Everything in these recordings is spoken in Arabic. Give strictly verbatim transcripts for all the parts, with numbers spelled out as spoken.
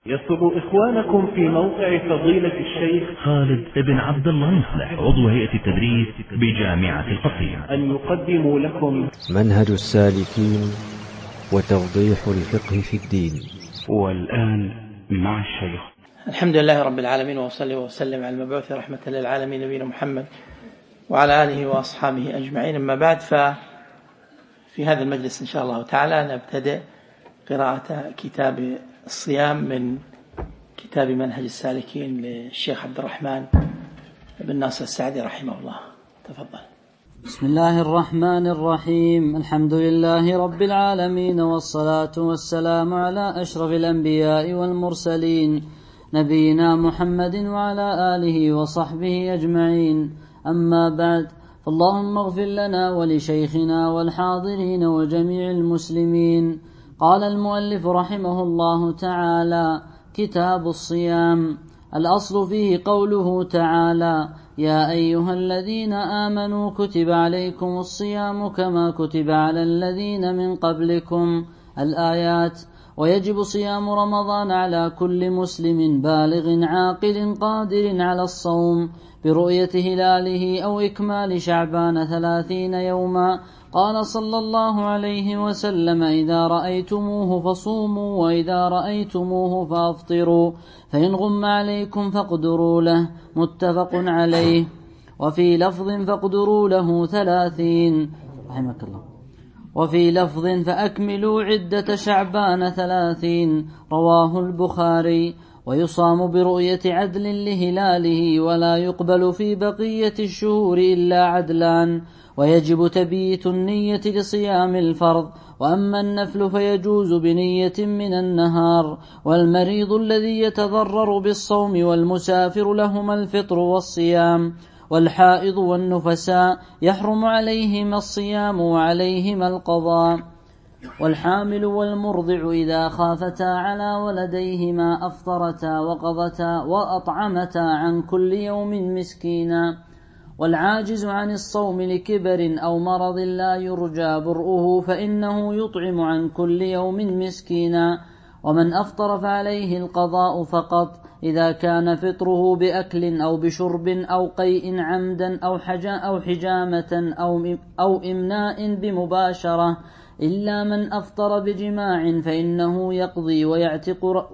يسر إخوانكم في موقع فضيلة الشيخ خالد بن عبد الله مصلح عضو هيئة التدريس بجامعة القصيم أن يقدموا لكم منهج السالكين وتوضيح الفقه في الدين. والآن مع الشيخ. الحمد لله رب العالمين، وصلي وسلم على المبعوث رحمة للعالمين نبينا محمد وعلى آله وأصحابه أجمعين. أما بعد، ففي هذا المجلس إن شاء الله تعالى نبتدئ قراءة كتاب الصيام من كتاب منهج السالكين للشيخ عبد الرحمن بن ناصر السعدي رحمه الله. تفضل. بسم الله الرحمن الرحيم. الحمد لله رب العالمين، والصلاة والسلام على أشرف الأنبياء والمرسلين نبينا محمد وعلى آله وصحبه أجمعين. أما بعد، فاللهم اغفر لنا ولشيخنا والحاضرين وجميع المسلمين. قال المؤلف رحمه الله تعالى: كتاب الصيام. الأصل فيه قوله تعالى: يا أيها الذين آمنوا كتب عليكم الصيام كما كتب على الذين من قبلكم، الآيات. ويجب صيام رمضان على كل مسلم بالغ عاقل قادر على الصوم برؤية هلاله أو إكمال شعبان ثلاثين يوما. قال صلى الله عليه وسلم: إذا رأيتموه فصوموا، وإذا رأيتموه فأفطروا، فإن غم عليكم فاقدروا له. متفق عليه. وفي لفظ فاقدروا له ثلاثين. رحمك الله. وفي لفظ فأكملوا عدة شعبان ثلاثين. رواه البخاري. ويصام برؤية عدل لهلاله، ولا يقبل في بقية الشهور إلا عدلان. ويجب تبييت النية لصيام الفرض، وأما النفل فيجوز بنية من النهار. والمريض الذي يتضرر بالصوم والمسافر لهما الفطر والصيام. والحائض والنفساء يحرم عليهما الصيام وعليهما القضاء. والحامل والمرضع إذا خافتا على ولديهما أفطرتا وقضتا وأطعمتا عن كل يوم مسكينا. والعاجز عن الصوم لكبر أو مرض لا يرجى برؤه فإنه يطعم عن كل يوم مسكينا. ومن أفطر فعليه القضاء فقط إذا كان فطره بأكل أو بشرب أو قيء عمدا أو حجا أو حجامة أو أو إمناء بمباشرة، إلا من أفطر بجماع فإنه يقضي ويعتق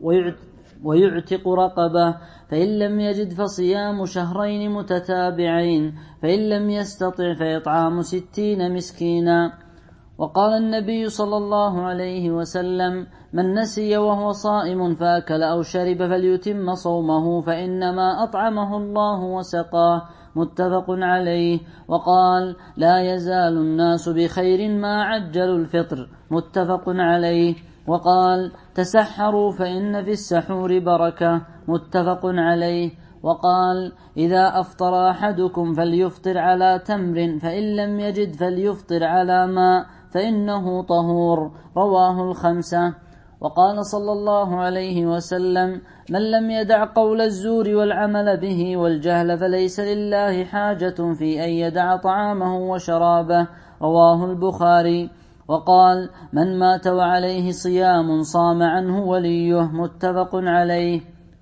ويعتق رقبة، فإن لم يجد فصيام شهرين متتابعين، فإن لم يستطع فإطعام ستين مسكينا. وقال النبي صلى الله عليه وسلم: من نسي وهو صائم فأكل أو شرب فليتم صومه، فإنما أطعمه الله وسقاه. متفق عليه. وقال: لا يزال الناس بخير ما عجلوا الفطر. متفق عليه. وقال: تسحروا فإن في السحور بركة. متفق عليه. وقال: إذا أفطر أحدكم فليفطر على تمر، فإن لم يجد فليفطر على ماء فإنه طهور. رواه الخمسة. وقال صلى الله عليه وسلم: من لم يدع قول الزور والعمل به والجهل فليس لله حاجة في أن يدع طعامه وشرابه. رواه البخاري. وقال: من مات وعليه صيام صام عنه وليه. متفق عليه.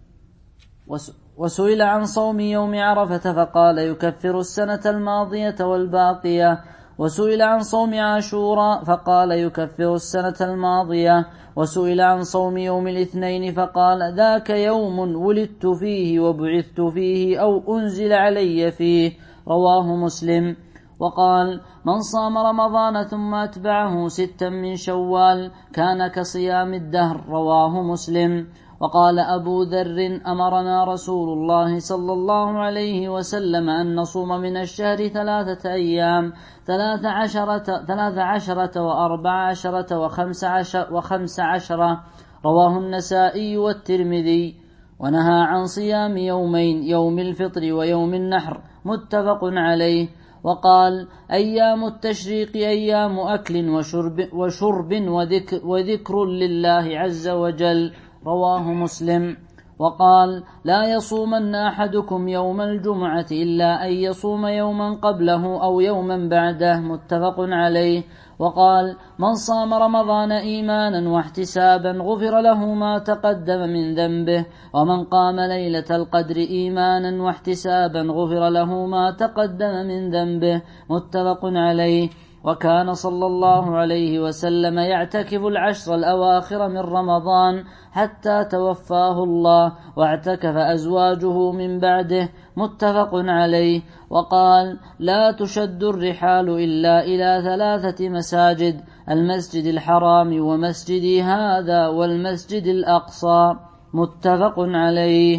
وسئل عن صوم يوم عرفة فقال: يكفر السنة الماضية والباقية. وسئل عن صوم عاشوراء فقال: يكفر السنة الماضية. وسئل عن صوم يوم الاثنين فقال: ذاك يوم ولدت فيه وبعثت فيه أو أنزل علي فيه. رواه مسلم. وقال: من صام رمضان ثم أتبعه ستا من شوال كان كصيام الدهر. رواه مسلم. وقال أبو ذر: أمرنا رسول الله صلى الله عليه وسلم أن نصوم من الشهر ثلاثة أيام، ثلاث عشرة, ثلاث عشرة وأربع عشرة وخمس, عشر وخمس عشرة. رواه النسائي والترمذي. ونهى عن صيام يومين، يوم الفطر ويوم النحر. متفق عليه. وقال: أيام التشريق أيام أكل وشرب, وشرب وذكر, وذكر لله عز وجل. رواه مسلم. وقال: لا يصومن أحدكم يوم الجمعة إلا أن يصوم يوما قبله أو يوما بعده، متفق عليه. وقال: من صام رمضان إيمانا واحتسابا غفر له ما تقدم من ذنبه، ومن قام ليلة القدر إيمانا واحتسابا غفر له ما تقدم من ذنبه، متفق عليه. وكان صلى الله عليه وسلم يعتكف العشر الأواخر من رمضان حتى توفاه الله، واعتكف أزواجه من بعده، متفق عليه. وقال: لا تشد الرحال إلا إلى ثلاثة مساجد: المسجد الحرام ومسجدي هذا والمسجد الأقصى، متفق عليه.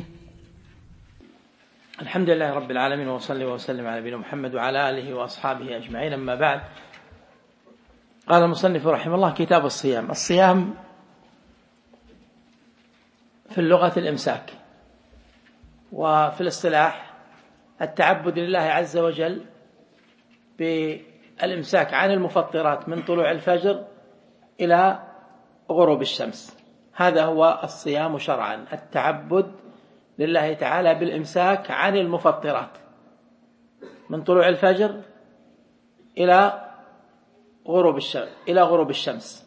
الحمد لله رب العالمين، وصلي وسلم على نبينا محمد وعلى آله وأصحابه أجمعين، أما بعد. قال المصنف رحمه الله: كتاب الصيام. الصيام في اللغة الإمساك، وفي الاصطلاح التعبد لله عز وجل بالإمساك عن المفطرات من طلوع الفجر إلى غروب الشمس. هذا هو الصيام شرعا، التعبد لله تعالى بالإمساك عن المفطرات من طلوع الفجر إلى غروب الشمس إلى غروب الشمس.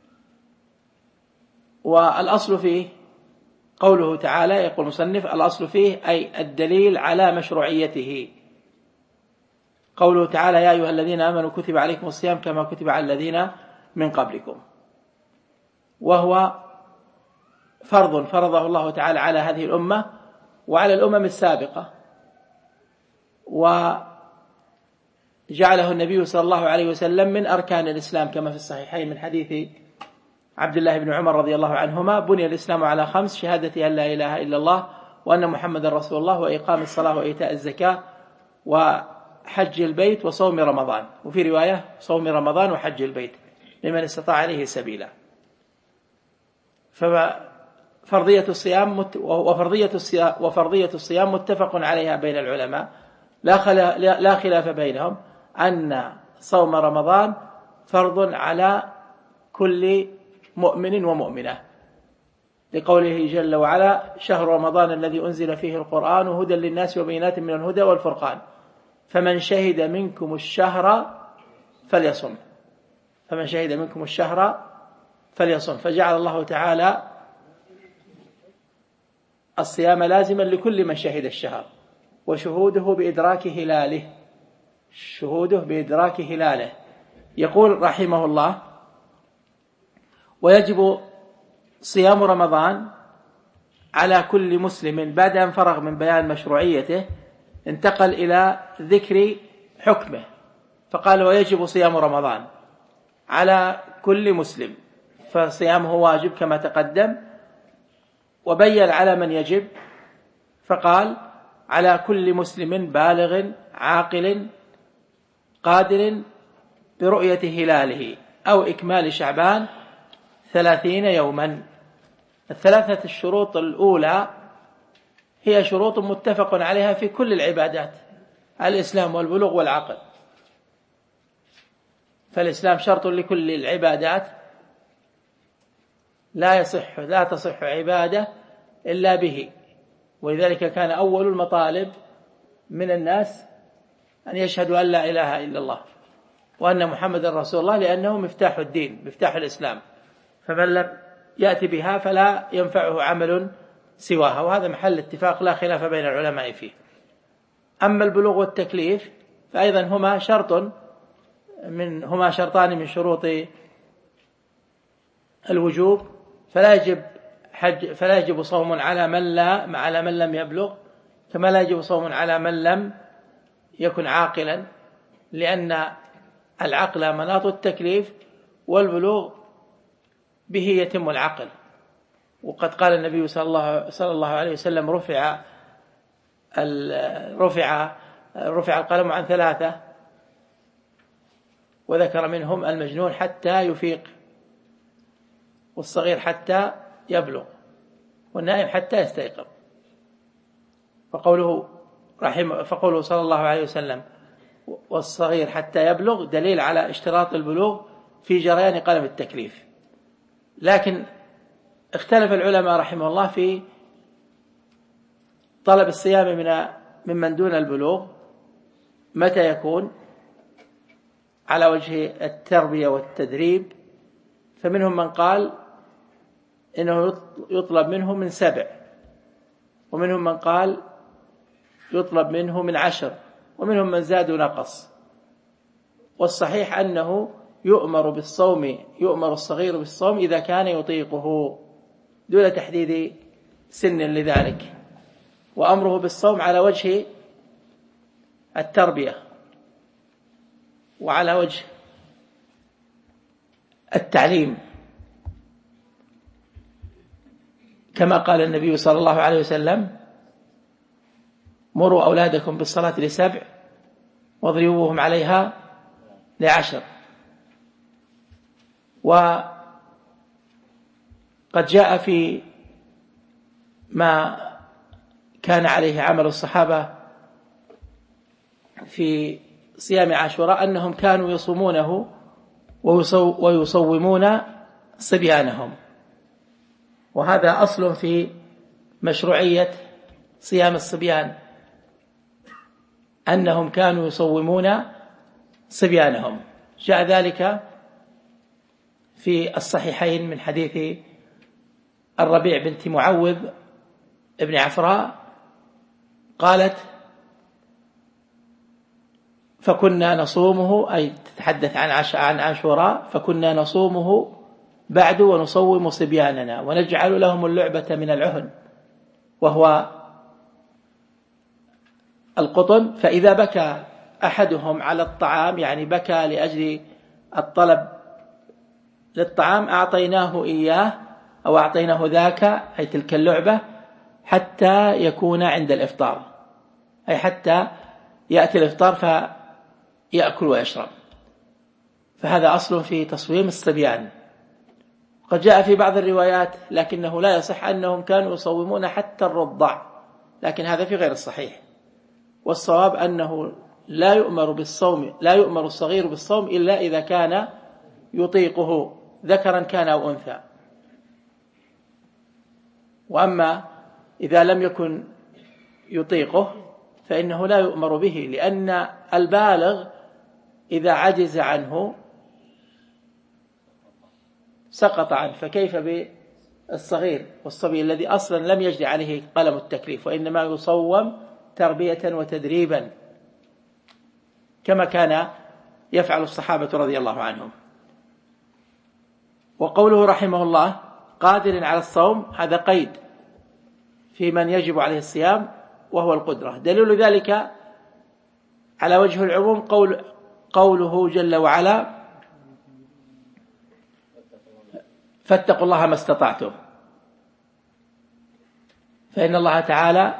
والأصل فيه قوله تعالى، يقول المصنف: الأصل فيه أي الدليل على مشروعيته. قوله تعالى: يا أيها الذين آمنوا كتب عليكم الصيام كما كتب على الذين من قبلكم، وهو فرض فرضه الله تعالى على هذه الأمة وعلى الأمم السابقة، وجعله النبي صلى الله عليه وسلم من أركان الإسلام، كما في الصحيحين من حديث عبد الله بن عمر رضي الله عنهما: بني الإسلام على خمس: شهادة أن لا إله إلا الله وأن محمد رسول الله، وإقام الصلاة وإيتاء الزكاة وحج البيت وصوم رمضان. وفي رواية: صوم رمضان وحج البيت لمن استطاع عليه سبيلا. ففرضية الصيام وفرضية الصيام وفرضية الصيام متفق عليها بين العلماء، لا خلاف بينهم أن صوم رمضان فرض على كل مؤمن ومؤمنة، لقوله جل وعلا: شهر رمضان الذي أنزل فيه القرآن هدى للناس وبينات من الهدى والفرقان، فمن شهد منكم الشهر فليصم فمن شهد منكم الشهر فليصم. فجعل الله تعالى الصيام لازما لكل من شهد الشهر، وشهوده بإدراك هلاله شهوده بإدراك هلاله. يقول رحمه الله: ويجب صيام رمضان على كل مسلم. بعد أن فرغ من بيان مشروعيته انتقل إلى ذكر حكمه، فقال: ويجب صيام رمضان على كل مسلم، فصيامه واجب كما تقدم، وبين على من يجب، فقال: على كل مسلم بالغ عاقل قادر برؤية هلاله أو إكمال شعبان ثلاثين يوما. الثلاثة الشروط الأولى هي شروط متفق عليها في كل العبادات: الإسلام والبلوغ والعقل. فالإسلام شرط لكل العبادات، لا يصح لا تصح عبادة إلا به، ولذلك كان أول المطالب من الناس أن يشهدوا أن لا إله إلا الله وأن محمد رسول الله، لأنه مفتاح الدين، مفتاح الإسلام، فمن لم يأتي بها فلا ينفعه عمل سواها، وهذا محل اتفاق لا خلاف بين العلماء فيه. أما البلوغ والتكليف فأيضا هما شرط من هما شرطان من شروط الوجوب، فلا يجب حج فلا يجب صوم على من لا على من لم يبلغ، كما لا يجب صوم على من لم يكن عاقلا، لأن العقل مناط التكليف، والبلوغ به يتم العقل. وقد قال النبي صلى الله صلى الله عليه وسلم: رفع رفع رفع القلم عن ثلاثة، وذكر منهم المجنون حتى يفيق، والصغير حتى يبلغ، والنائم حتى يستيقظ. فقوله رحمه فقوله صلى الله عليه وسلم: والصغير حتى يبلغ، دليل على اشتراط البلوغ في جريان قلم التكليف. لكن اختلف العلماء رحمه الله في طلب الصيام من ممن دون البلوغ متى يكون؟ على وجه التربية والتدريب، فمنهم من قال إنه يطلب منه من سبع، ومنهم من قال يطلب منه من عشر، ومنهم من زاد ونقص. والصحيح أنه يؤمر بالصوم، يؤمر الصغير بالصوم إذا كان يطيقه دون تحديد سن لذلك، وأمره بالصوم على وجه التربية وعلى وجه التعليم، كما قال النبي صلى الله عليه وسلم: مروا أولادكم بالصلاة لسبع واضربوهم عليها لعشر. وقد جاء في ما كان عليه عمل الصحابة في صيام عاشوراء أنهم كانوا يصومونه ويصومون صبيانهم، وهذا أصل في مشروعية صيام الصبيان، أنهم كانوا يصومون صبيانهم. جاء ذلك في الصحيحين من حديث الربيع بنت معوذ ابن عفراء قالت: فكنا نصومه، أي تتحدث عن عن عاشوراء، فكنا نصومه بعد ونصوم صبياننا ونجعل لهم اللعبة من العهن وهو القطن، فإذا بكى أحدهم على الطعام، يعني بكى لأجل الطلب للطعام، أعطيناه إياه أو أعطيناه ذاك، أي تلك اللعبة، حتى يكون عند الإفطار، أي حتى يأتي الإفطار فيأكل ويشرب. فهذا أصل في تصويم الصبيان. قد جاء في بعض الروايات لكنه لا يصح أنهم كانوا يصومون حتى الرضع، لكن هذا في غير الصحيح، والصواب أنه لا يؤمر بالصوم، لا يؤمر الصغير بالصوم إلا إذا كان يطيقه، ذكرا كان أو أنثى. وأما إذا لم يكن يطيقه فإنه لا يؤمر به، لأن البالغ إذا عجز عنه سقط عنه، فكيف بالصغير والصبي الذي أصلا لم يجري عليه قلم التكليف، وإنما يصوم تربية وتدريبا كما كان يفعل الصحابة رضي الله عنهم. وقوله رحمه الله قادر على الصوم، هذا قيد في من يجب عليه الصيام وهو القدرة. دليل ذلك على وجه العموم قول قوله جل وعلا: فاتقوا الله ما استطعتم، فإن الله تعالى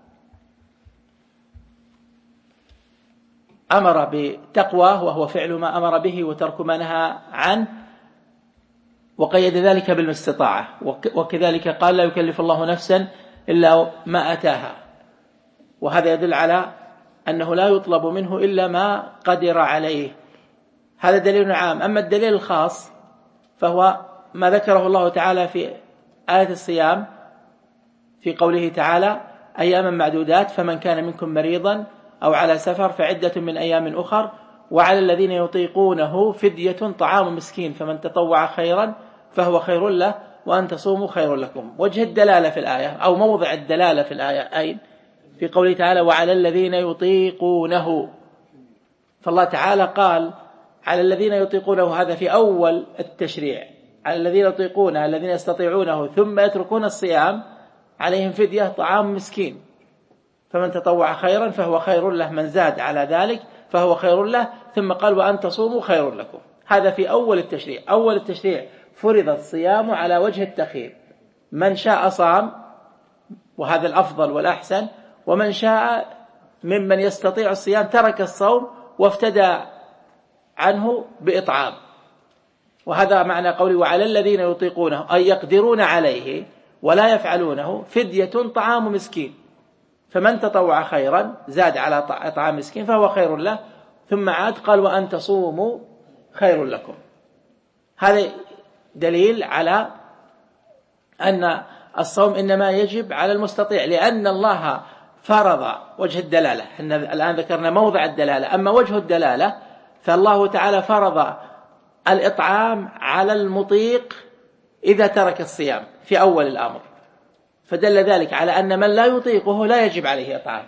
أمر بتقواه وهو فعل ما أمر به وترك ما نهى عنه، وقيد ذلك بالاستطاعة، وكذلك قال: لا يكلف الله نفسا إلا ما أتاها. وهذا يدل على أنه لا يطلب منه إلا ما قدر عليه. هذا دليل عام. أما الدليل الخاص فهو ما ذكره الله تعالى في آية الصيام في قوله تعالى: أياما معدودات، فمن كان منكم مريضا أو على سفر فعدة من أيام أخر، وعلى الذين يطيقونه فدية طعام مسكين، فمن تطوع خيرا فهو خير له، وأن تصوموا خير لكم. وجه الدلالة في الآية أو موضع الدلالة في الآية أين؟ في قوله تعالى: وعلى الذين يطيقونه. فالله تعالى قال على الذين يطيقونه، هذا في أول التشريع، على الذين يطيقونه الذين يستطيعونه ثم يتركون الصيام عليهم فدية طعام مسكين، فمن تطوع خيرا فهو خير له، من زاد على ذلك فهو خير له، ثم قال: وأن تصوموا خير لكم. هذا في أول التشريع. أول التشريع فرض الصيام على وجه التخيير، من شاء صام وهذا الأفضل والأحسن، ومن شاء ممن يستطيع الصيام ترك الصوم وافتدى عنه بإطعام. وهذا معنى قوله وعلى الذين يطيقونه، أي يقدرون عليه ولا يفعلونه، فدية طعام مسكين، فمن تطوع خيرا زاد على طعام مسكين فهو خير له، ثم عاد قال: وأن تصوموا خير لكم. هذا دليل على أن الصوم إنما يجب على المستطيع، لأن الله فرض وجه الدلالة. إحنا الآن ذكرنا موضع الدلالة، أما وجه الدلالة فالله تعالى فرض الإطعام على المطيق إذا ترك الصيام في أول الأمر، فدل ذلك على أن من لا يطيقه لا يجب عليه إطعام،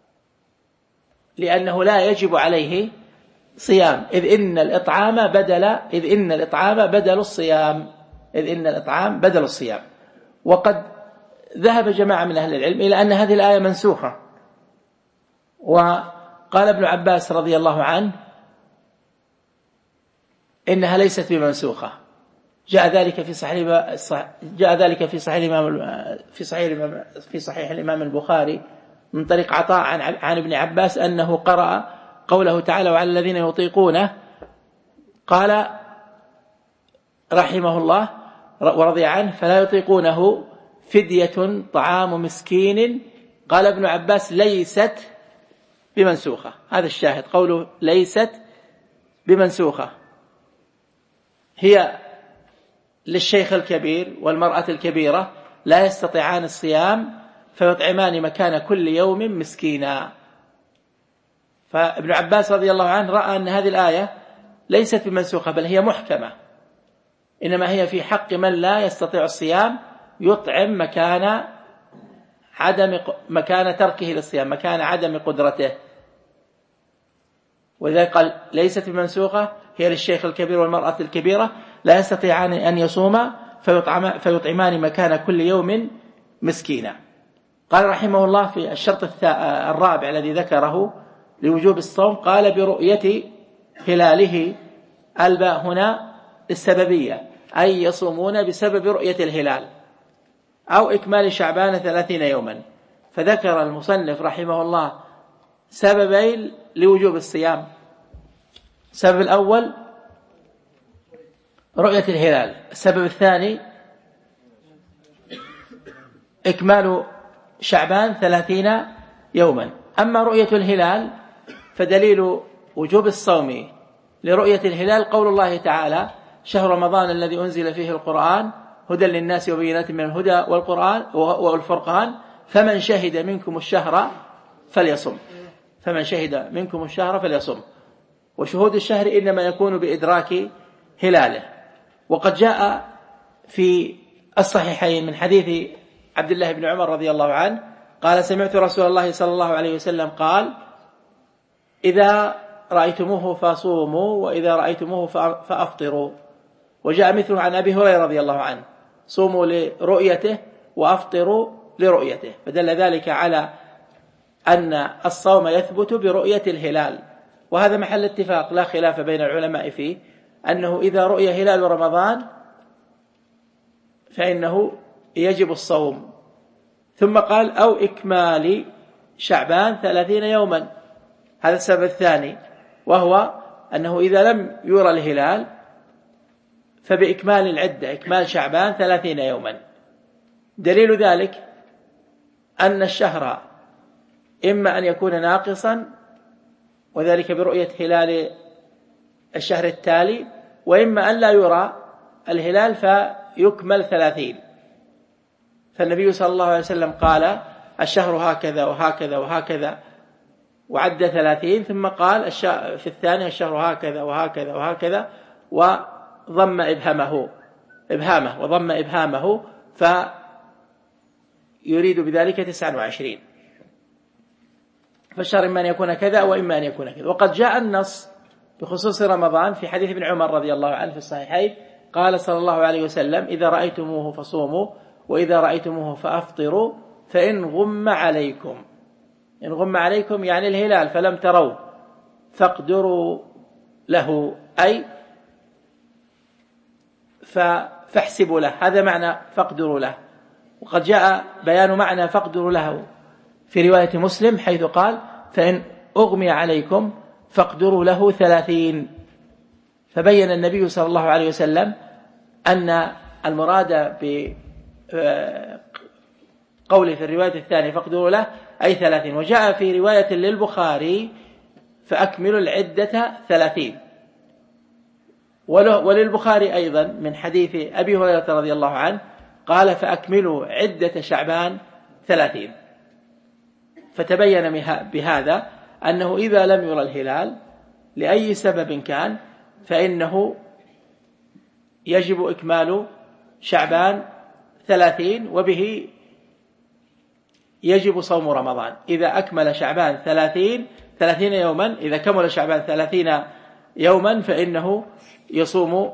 لأنه لا يجب عليه صيام، إذ إن الإطعام بدل إذ إن الإطعام بدل الصيام إذ إن الإطعام بدل الصيام. وقد ذهب جماعة من أهل العلم إلى أن هذه الآية منسوخة، وقال ابن عباس رضي الله عنه إنها ليست بمنسوخة. جاء ذلك في صحيح جاء ذلك في صحيح الإمام في صحيح في صحيح الإمام البخاري من طريق عطاء عن عن ابن عباس أنه قرأ قوله تعالى وعلى الذين يطيقونه، قال رحمه الله ورضي عنه فلا يطيقونه فدية طعام مسكين. قال ابن عباس ليست بمنسوخة، هذا الشاهد قوله ليست بمنسوخة، هي للشيخ الكبير والمرأة الكبيرة لا يستطيعان الصيام فيطعمان مكان كل يوم مسكينا. فابن عباس رضي الله عنه رأى أن هذه الآية ليست بمنسوخة بل هي محكمة، إنما هي في حق من لا يستطيع الصيام يطعم مكان عدم مكان تركه للصيام، مكان عدم قدرته. وإذا قال ليست بمنسوخة هي للشيخ الكبير والمرأة الكبيرة لا يستطيعان أن يصوما فيطعم فيطعمان مكان كل يوم مسكينا. قال رحمه الله في الشرط الرابع الذي ذكره لوجوب الصوم، قال برؤية هلاله، الباء هنا السببية أي يصومون بسبب رؤية الهلال، أو إكمال شعبان ثلاثين يوما. فذكر المصنف رحمه الله سببين لوجوب الصيام. السبب الأول رؤية الهلال، السبب الثاني إكمال شعبان ثلاثين يوما. أما رؤية الهلال فدليل وجوب الصوم لرؤية الهلال قول الله تعالى شهر رمضان الذي أنزل فيه القرآن هدى للناس وبينات من الهدى والقرآن والفرقان فمن شهد منكم الشهر فليصم فمن شهد منكم الشهر فليصم. وشهود الشهر إنما يكون بإدراك هلاله. وقد جاء في الصحيحين من حديث عبد الله بن عمر رضي الله عنه قال سمعت رسول الله صلى الله عليه وسلم قال إذا رأيتموه فصوموا وإذا رأيتموه فأفطروا. وجاء مثله عن أبي هريرة رضي الله عنه صوموا لرؤيته وأفطروا لرؤيته. فدل ذلك على أن الصوم يثبت برؤية الهلال، وهذا محل اتفاق لا خلاف بين العلماء فيه أنه إذا رؤي هلال رمضان فإنه يجب الصوم. ثم قال أو إكمال شعبان ثلاثين يوما، هذا السبب الثاني، وهو أنه إذا لم يرى الهلال فبإكمال العدة إكمال شعبان ثلاثين يوما. دليل ذلك أن الشهر إما أن يكون ناقصا وذلك برؤية هلال الشهر التالي، وإما أن لا يرى الهلال فيكمل ثلاثين. فالنبي صلى الله عليه وسلم قال الشهر هكذا وهكذا وهكذا وعد ثلاثين، ثم قال في الثاني الشهر هكذا وهكذا وهكذا وضم إبهامه إبهامه وضم إبهامه فيريد بذلك تسعة وعشرين. فالشهر إما أن يكون كذا وإما أن يكون كذا. وقد جاء النص بخصوص رمضان في حديث ابن عمر رضي الله عنه في الصحيحين قال صلى الله عليه وسلم إذا رأيتموه فصوموا وإذا رأيتموه فأفطروا فإن غم عليكم، إن غم عليكم يعني الهلال فلم تروا فاقدروا له أي فاحسبوا له، هذا معنى فاقدروا له. وقد جاء بيان معنى فاقدروا له في رواية مسلم حيث قال فإن أغمي عليكم فاقدروا له ثلاثين. فبين النبي صلى الله عليه وسلم أن المراد بقوله في الرواية الثانية فاقدروا له أي ثلاثين. وجاء في رواية للبخاري فأكملوا العدة ثلاثين. وللبخاري أيضا من حديث أبي هريرة رضي الله عنه قال فأكملوا عدة شعبان ثلاثين. فتبين بهذا أنه إذا لم يرى الهلال لأي سبب كان فإنه يجب إكمال شعبان ثلاثين، وبه يجب صوم رمضان. إذا أكمل شعبان ثلاثين ثلاثين يوما، إذا كمل شعبان ثلاثين يوما فإنه يصوم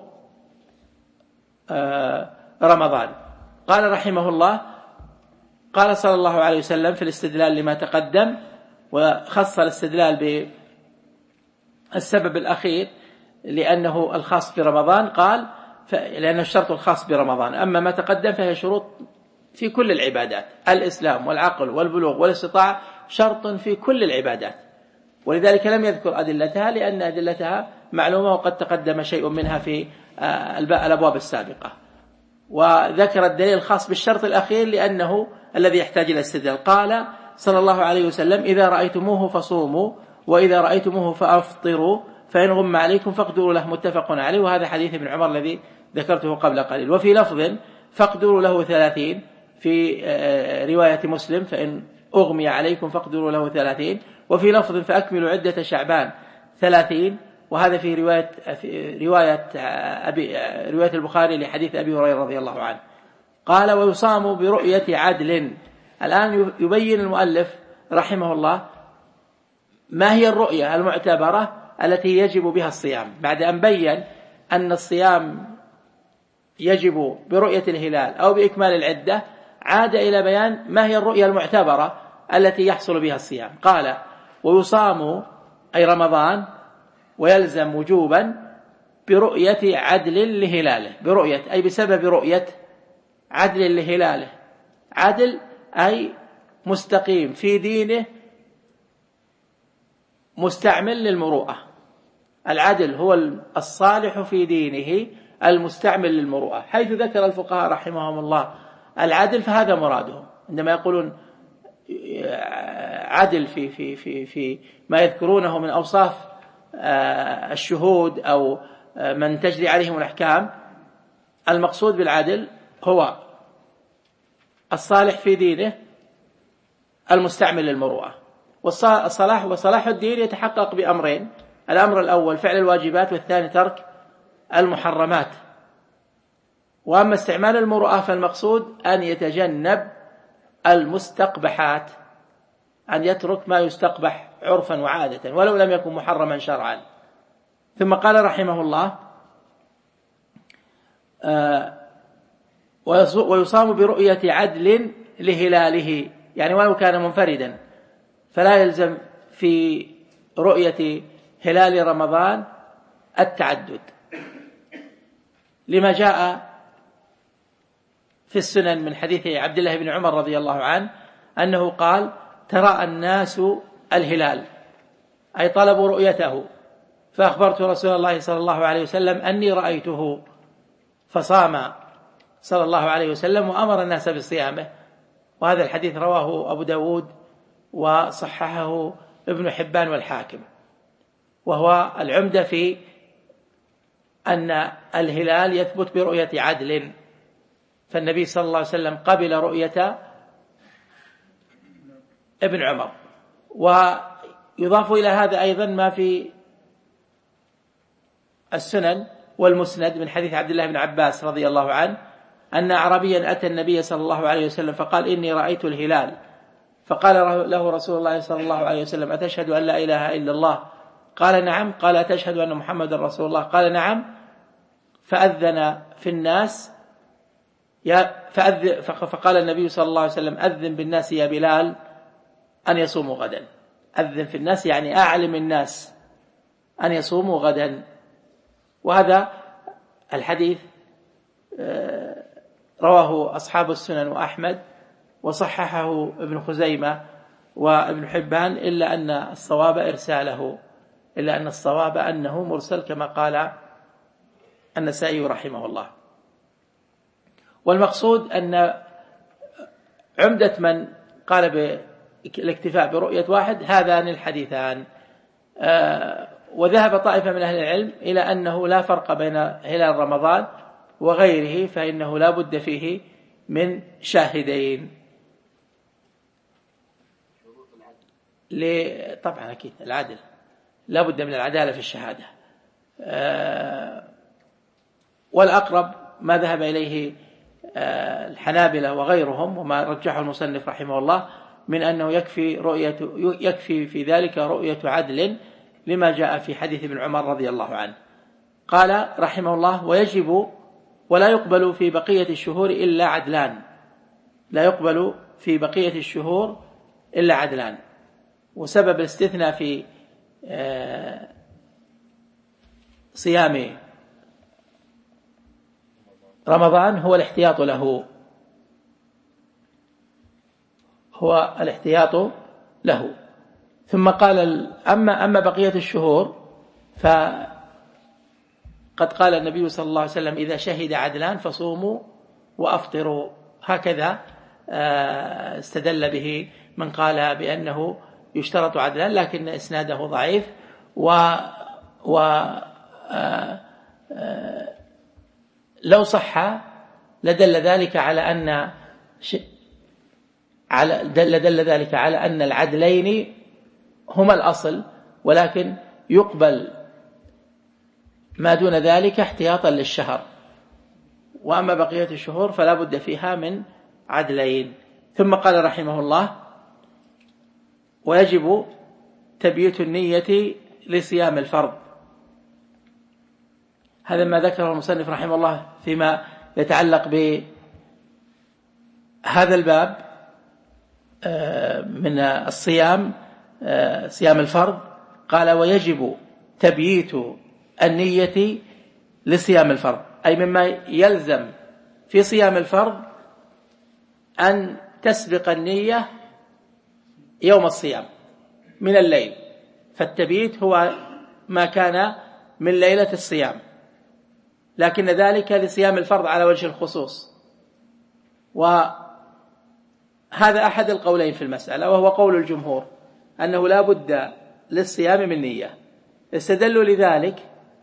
رمضان. قال رحمه الله: قال صلى الله عليه وسلم في الاستدلال لما تقدم، وخص الاستدلال بالسبب الأخير لأنه الخاص برمضان، قال لأنه الشرط الخاص برمضان. أما ما تقدم فهي شروط في كل العبادات، الإسلام والعقل والبلوغ والاستطاعة شرط في كل العبادات، ولذلك لم يذكر أدلتها لأن أدلتها معلومة وقد تقدم شيء منها في الأبواب السابقة. وذكر الدليل الخاص بالشرط الأخير لأنه الذي يحتاج إلى استدلال. قال صلى الله عليه وسلم: إذا رأيتموه فصوموا وإذا رأيتموه فأفطروا فإن غم عليكم فاقدروا له، متفق عليه. وهذا حديث ابن عمر الذي ذكرته قبل قليل. وفي لفظ فاقدروا له ثلاثين في رواية مسلم: فإن أغمي عليكم فاقدروا له ثلاثين. وفي لفظ فأكملوا عدة شعبان ثلاثين، وهذا في رواية في رواية أبي رواية البخاري لحديث أبي هريرة رضي الله عنه. قال: ويصام برؤية عدل. الآن يبين المؤلف رحمه الله ما هي الرؤية المعتبرة التي يجب بها الصيام، بعد أن بين أن الصيام يجب برؤية الهلال أو بإكمال العدة، عاد إلى بيان ما هي الرؤية المعتبرة التي يحصل بها الصيام. قال: ويصام أي رمضان ويلزم وجوبا برؤية عدل لهلاله، برؤية أي بسبب رؤية عدل لهلاله. عدل أي مستقيم في دينه مستعمل للمروءة. العدل هو الصالح في دينه المستعمل للمروءة، حيث ذكر الفقهاء رحمهم الله العدل فهذا مرادهم عندما يقولون عدل في في في في ما يذكرونه من أوصاف الشهود أو من تجري عليهم الأحكام. المقصود بالعدل هو الصالح في دينه المستعمل للمروءة. والصلاح وصلاح الدين يتحقق بأمرين: الأمر الأول فعل الواجبات، والثاني ترك المحرمات. وأما استعمال المروءة فالمقصود أن يتجنب المستقبحات، أن يترك ما يستقبح عرفا وعادة ولو لم يكن محرما شرعا. ثم قال رحمه الله: ويصام برؤية عدل لهلاله، يعني ولو كان منفردا، فلا يلزم في رؤية هلال رمضان التعدد، لما جاء في السنن من حديث عبد الله بن عمر رضي الله عنه أنه قال: تراءى الناس الهلال، أي طلبوا رؤيته، فأخبرت رسول الله صلى الله عليه وسلم أني رأيته، فصام صلى الله عليه وسلم وأمر الناس بصيامه. وهذا الحديث رواه أبو داود وصححه ابن حبان والحاكم، وهو العمدة في أن الهلال يثبت برؤية عدل، فالنبي صلى الله عليه وسلم قبل رؤية ابن عمر. ويضاف إلى هذا أيضا ما في السنن والمسند من حديث عبد الله بن عباس رضي الله عنه أن أعرابيا أتى النبي صلى الله عليه وسلم فقال: إني رأيت الهلال. فقال له رسول الله صلى الله عليه وسلم: أتشهد أن لا إله إلا الله؟ قال: نعم. قال: أتشهد أن محمد رسول الله؟ قال: نعم. فأذن في الناس فأذن فقال النبي صلى الله عليه وسلم: أذن بالناس يا بلال أن يصوموا غدا. أذن في الناس يعني أعلم الناس أن يصوموا غدا. وهذا الحديث رواه أصحاب السنن وأحمد، وصححه ابن خزيمة وابن حبان، إلا أن الصواب إرساله، إلا أن الصواب أنه مرسل كما قال النسائي رحمه الله. والمقصود أن عمدة من قال بالاكتفاء برؤية واحد هذان الحديثان. وذهب طائفة من أهل العلم إلى أنه لا فرق بين هلال رمضان وغيره، فإنه لا بد فيه من شاهدين. طبعا أكيد العدل، لا بد من العدالة في الشهادة. والأقرب ما ذهب إليه الحنابلة وغيرهم وما رجحه المصنف رحمه الله من أنه يكفي رؤية يكفي في ذلك رؤية عدل لما جاء في حديث ابن عمر رضي الله عنه. قال رحمه الله: ويجب ولا يقبل في بقية الشهور إلا عدلان. لا يقبل في بقية الشهور إلا عدلان. وسبب الاستثناء في صيام رمضان هو الاحتياط له هو الاحتياط له ثم قال: أما أما بقية الشهور فقد قال النبي صلى الله عليه وسلم: إذا شهد عدلان فصوموا وأفطروا. هكذا استدل به من قال بأنه يشترط عدلان، لكن إسناده ضعيف. و, و لو صح لدل ذلك على أن على لدل ذلك على أن العدلين هما الأصل، ولكن يقبل ما دون ذلك احتياطا للشهر. وأما بقية الشهور فلا بد فيها من عدلين. ثم قال رحمه الله: ويجب تبييت النية لصيام الفرض. هذا ما ذكره المصنف رحمه الله فيما يتعلق بهذا الباب من الصيام، صيام الفرض. قال: ويجب تبييت النية لصيام الفرض، أي مما يلزم في صيام الفرض أن تسبق النية يوم الصيام من الليل. فالتبييت هو ما كان من ليلة الصيام، لكن ذلك لصيام الفرض على وجه الخصوص. وهذا أحد القولين في المسألة، وهو قول الجمهور أنه لا بد للصيام من نية. استدلوا لذلك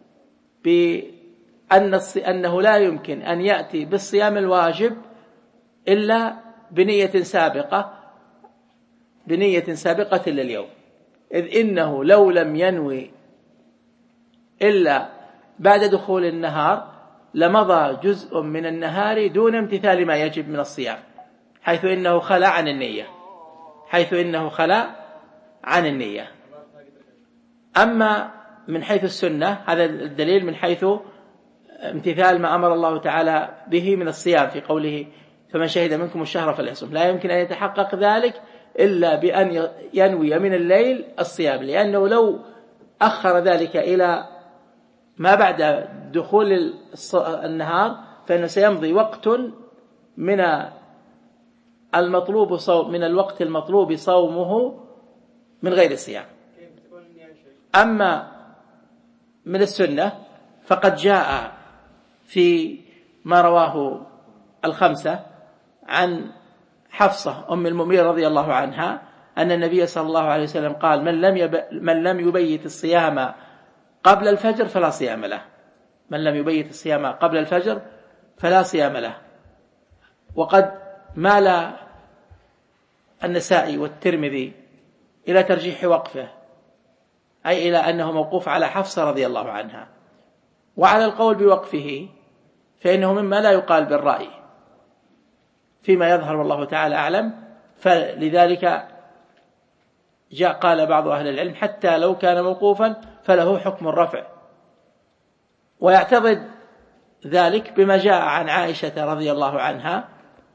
بأن أنه لا يمكن أن يأتي بالصيام الواجب إلا بنية سابقة بنية سابقة لليوم، إذ إنه لو لم ينوي إلا بعد دخول النهار لمضى جزء من النهار دون امتثال ما يجب من الصيام، حيث إنه خلى عن النية حيث إنه خلى عن النية. أما من حيث السنة هذا الدليل من حيث امتثال ما أمر الله تعالى به من الصيام في قوله: فمن شهد منكم الشهر فليصم. لا يمكن أن يتحقق ذلك إلا بأن ينوي من الليل الصيام، لأنه لو أخر ذلك إلى ما بعد دخول النهار فإنه سيمضي وقت من المطلوب صوم من الوقت المطلوب صومه من غير الصيام. أما من السنة فقد جاء في ما رواه الخمسة عن حفصة أم المؤمنين رضي الله عنها أن النبي صلى الله عليه وسلم قال: من لم يب... من لم يبيت الصيام قبل الفجر فلا صيام له. من لم يبيت الصيام قبل الفجر فلا صيام له. وقد مال النسائي والترمذي إلى ترجيح وقفه، أي إلى أنه موقوف على حفصة رضي الله عنها. وعلى القول بوقفه فإنه مما لا يقال بالرأي فيما يظهر والله تعالى أعلم، فلذلك جاء قال بعض أهل العلم حتى لو كان موقوفا فله حكم الرفع. ويعتضد ذلك بما جاء عن عائشة رضي الله عنها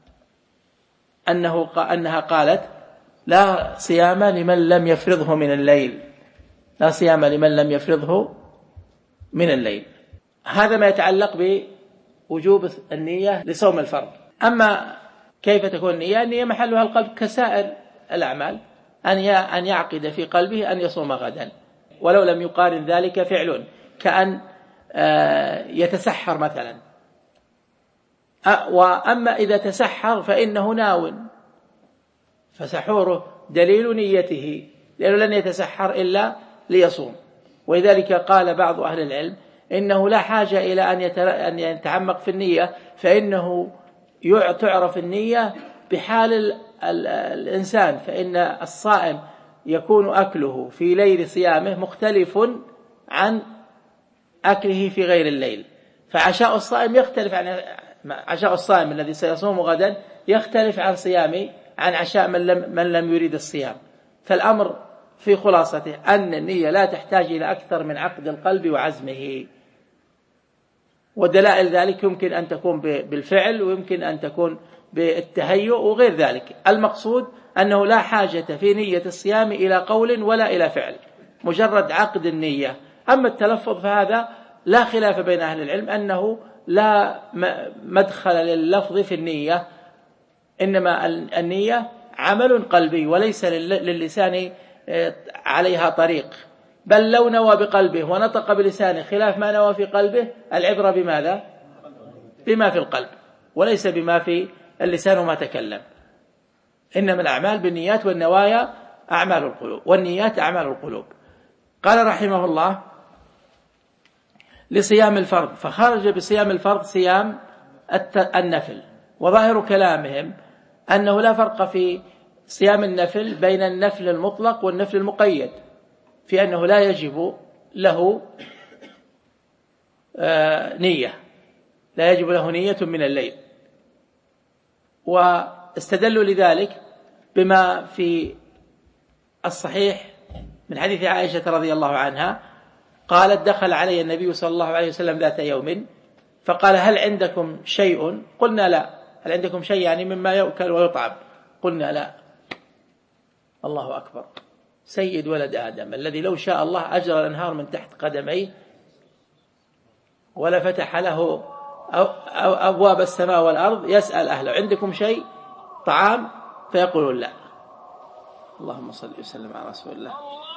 أنه أنها قالت: لا صيام لمن لم يفرضه من الليل لا صيام لمن لم يفرضه من الليل. هذا ما يتعلق بوجوب النية لصوم الفرض. أما كيف تكون النية؟ النية محلها القلب كسائر الأعمال، أن يعقد في قلبه أن يصوم غدا، ولو لم يقارن ذلك فعل، كأن يتسحر مثلا. وأما إذا تسحر فإنه ناو، فسحوره دليل نيته، لأنه لن يتسحر إلا ليصوم. ولذلك قال بعض أهل العلم إنه لا حاجة إلى أن يتعمق في النية، فإنه تعرف النية بحال الإنسان، فإن الصائم يكون أكله في ليل صيامه مختلف عن أكله في غير الليل، فعشاء الصائم يختلف عن عشاء الصائم الذي سيصوم غدا يختلف عن صيامه عن عشاء من لم, من لم يريد الصيام. فالأمر في خلاصته أن النية لا تحتاج إلى أكثر من عقد القلب وعزمه، ودلائل ذلك يمكن أن تكون بالفعل ويمكن أن تكون بالتهيؤ وغير ذلك. المقصود أنه لا حاجة في نية الصيام إلى قول ولا إلى فعل، مجرد عقد النية. أما التلفظ فهذا لا خلاف بين أهل العلم أنه لا مدخل لللفظ في النية، إنما النية عمل قلبي وليس للسان عليها طريق، بل لو نوى بقلبه ونطق بلسانه خلاف ما نوى في قلبه العبرة بماذا؟ بما في القلب وليس بما في اللسان وما تكلم. إنما الأعمال بالنيات والنوايا أعمال القلوب والنيات أعمال القلوب. قال رحمه الله لصيام الفرض، فخرج بصيام الفرض صيام النفل، وظاهر كلامهم أنه لا فرق في صيام النفل بين النفل المطلق والنفل المقيد، في أنه لا يجب له آه نية، لا يجب له نية من الليل. واستدلوا لذلك بما في الصحيح من حديث عائشة رضي الله عنها قالت دخل علي النبي صلى الله عليه وسلم ذات يوم فقال هل عندكم شيء؟ قلنا لا. هل عندكم شيء يعني مما يؤكل ويطعم؟ قلنا لا. الله أكبر، سيد ولد آدم الذي لو شاء الله أجرى الأنهار من تحت قدميه ولا فتح له أبواب السماء والأرض، يسأل أهله عندكم شيء طعام؟ فيقولون لا. اللهم صل وسلم على رسول الله.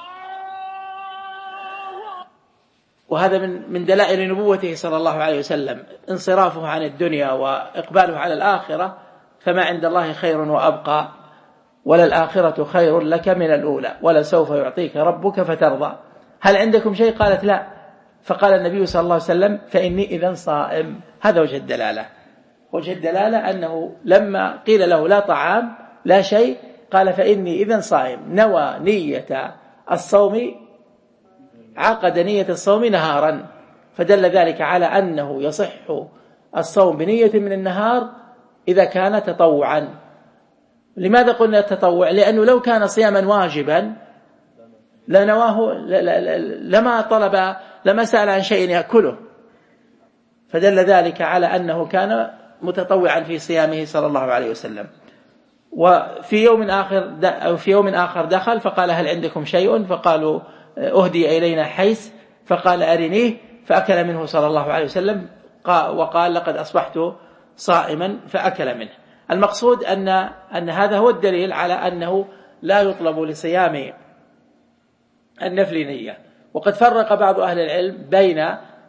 وهذا من من دلائل نبوته صلى الله عليه وسلم، انصرافه عن الدنيا وإقباله على الآخرة، فما عند الله خير وأبقى، وللآخرة خير لك من الأولى ولسوف يعطيك ربك فترضى. هل عندكم شيء؟ قالت لا. فقال النبي صلى الله عليه وسلم فإني إذن صائم. هذا وجه الدلالة. وجه الدلالة أنه لما قيل له لا طعام لا شيء قال فإني إذن صائم، نوى نية الصوم، عقد نية الصوم نهارا، فدل ذلك على أنه يصح الصوم بنية من النهار إذا كان تطوعا. لماذا قلنا التطوع؟ لأنه لو كان صياما واجبا لنواه لما طلب لما سأل عن شيء يأكله، فدل ذلك على أنه كان متطوعا في صيامه صلى الله عليه وسلم. وفي يوم آخر أو في يوم آخر دخل فقال هل عندكم شيء؟ فقالوا أهدي إلينا حيث، فقال أرنيه، فأكل منه صلى الله عليه وسلم وقال لقد أصبحت صائما فأكل منه. المقصود أن أن هذا هو الدليل على أنه لا يطلب لصيام النفل نية. وقد فرق بعض أهل العلم بين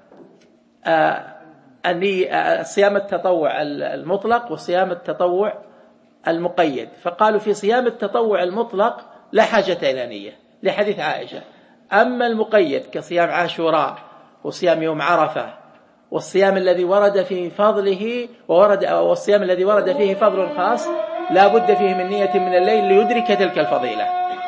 صيام التطوع المطلق وصيام التطوع المقيد، فقالوا في صيام التطوع المطلق لا حاجة إلى نية لحديث عائشة، أما المقيد كصيام عاشوراء وصيام يوم عرفة والصيام الذي ورد في فضله وورد والصيام الذي ورد فيه فضل خاص لا بد فيه من نية من الليل ليدرك تلك الفضيلة.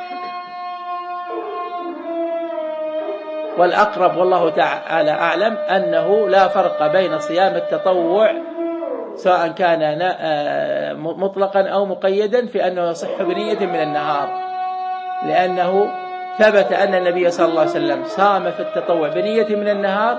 والأقرب والله تعالى أعلم أنه لا فرق بين صيام التطوع سواء كان مطلقا أو مقيدا في أنه يصح بنية من النهار، لأنه ثبت أن النبي صلى الله عليه وسلم صام في التطوع بنية من النهار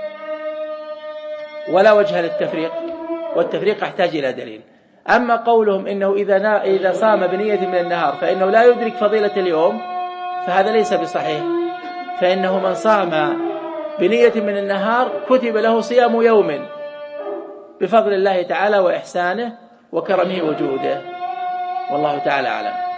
ولا وجه للتفريق، والتفريق يحتاج إلى دليل. أما قولهم إنه إذا إذا صام بنية من النهار فإنه لا يدرك فضيلة اليوم فهذا ليس بصحيح، فإنه من صام بنية من النهار كتب له صيام يوم بفضل الله تعالى وإحسانه وكرمه وجوده، والله تعالى أعلم.